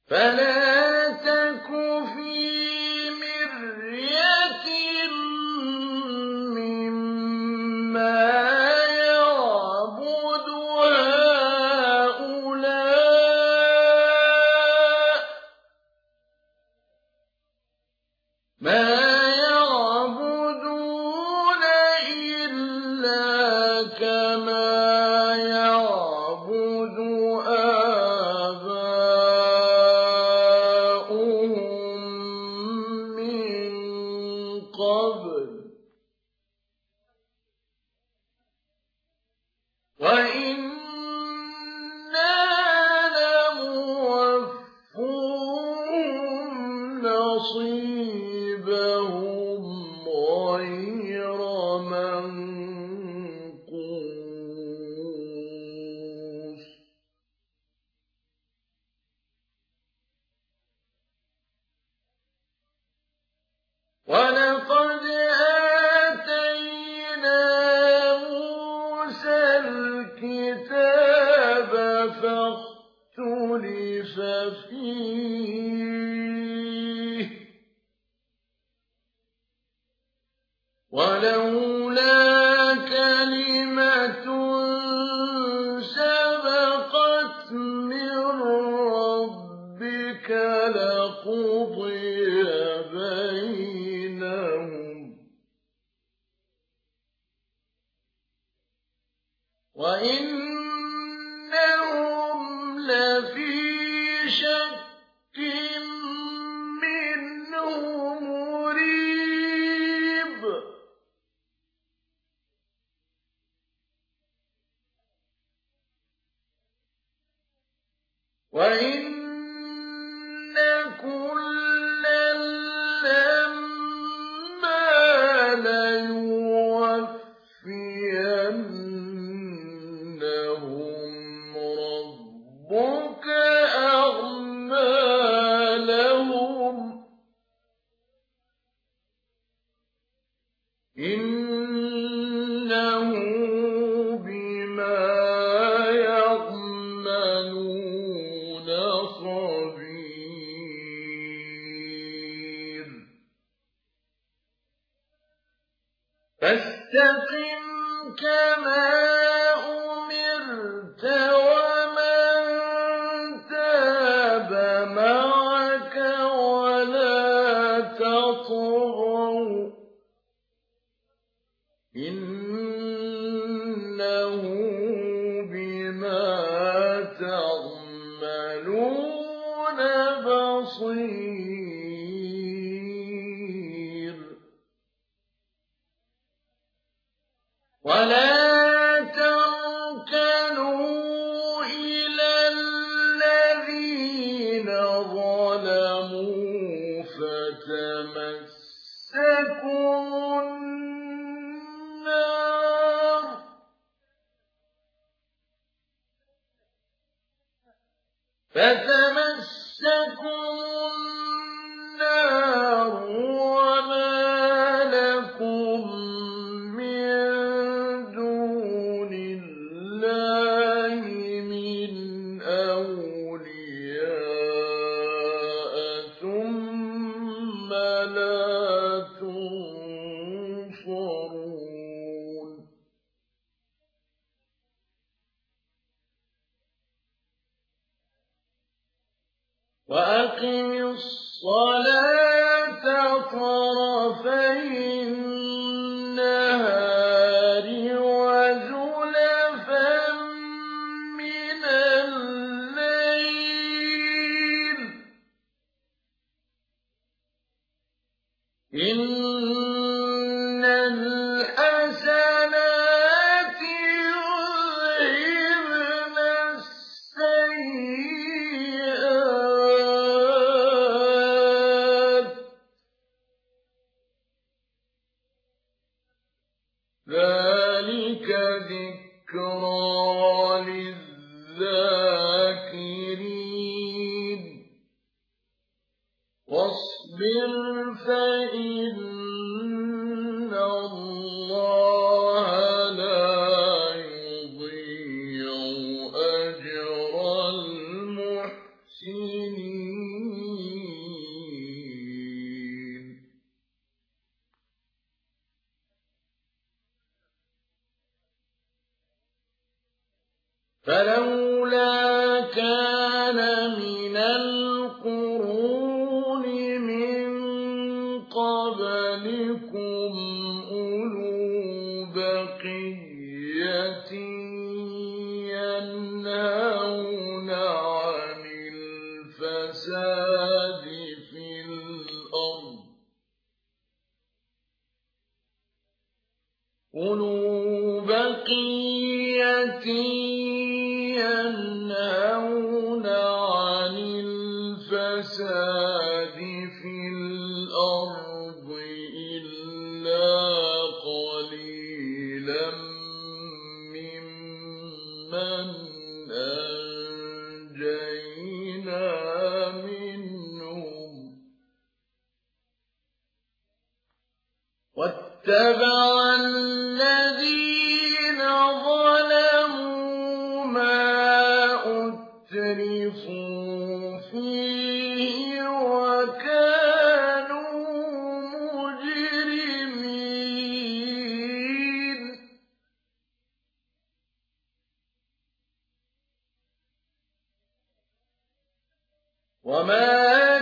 فلا تك في مرية مما يعبد هؤلاء ما يعبدون إلا كما يعبد آباؤهم من قبل وإنا لموفوهم نصيبهم غير منقوص ولقد آتينا موسى الكتاب فاختلف فيه ولولا كلمة سبقت من ربك لقضي بينهم وإنهم لفي شك منه مريب وإن كلا لما ليوفينهم ربك أعمالهم إنه بما يعملون خبير فاستقم كما أمرت ومن تاب معك ولا تطغوا إنه بما تعملون بصير ولا تركنوا إلى الذين ظلموا فتمسكم النار وما لكم من دون الله من أولياء ثم لا تنصرون وأقم الصلاة طرفي النهار وزلفا من الليل إن الحسنات يذهبن السيئات ذلك ذكرى للذاكرين واصبر فإن الله لا يضيع أجر المحسنين الفساد في الأرض أولو بقية ينهون عن الفساد في الأرض إلا قليلا ممن أنجينا منهم واتبع الذين ظلموا ما أترفوا فيه وكانوا مجرمين وما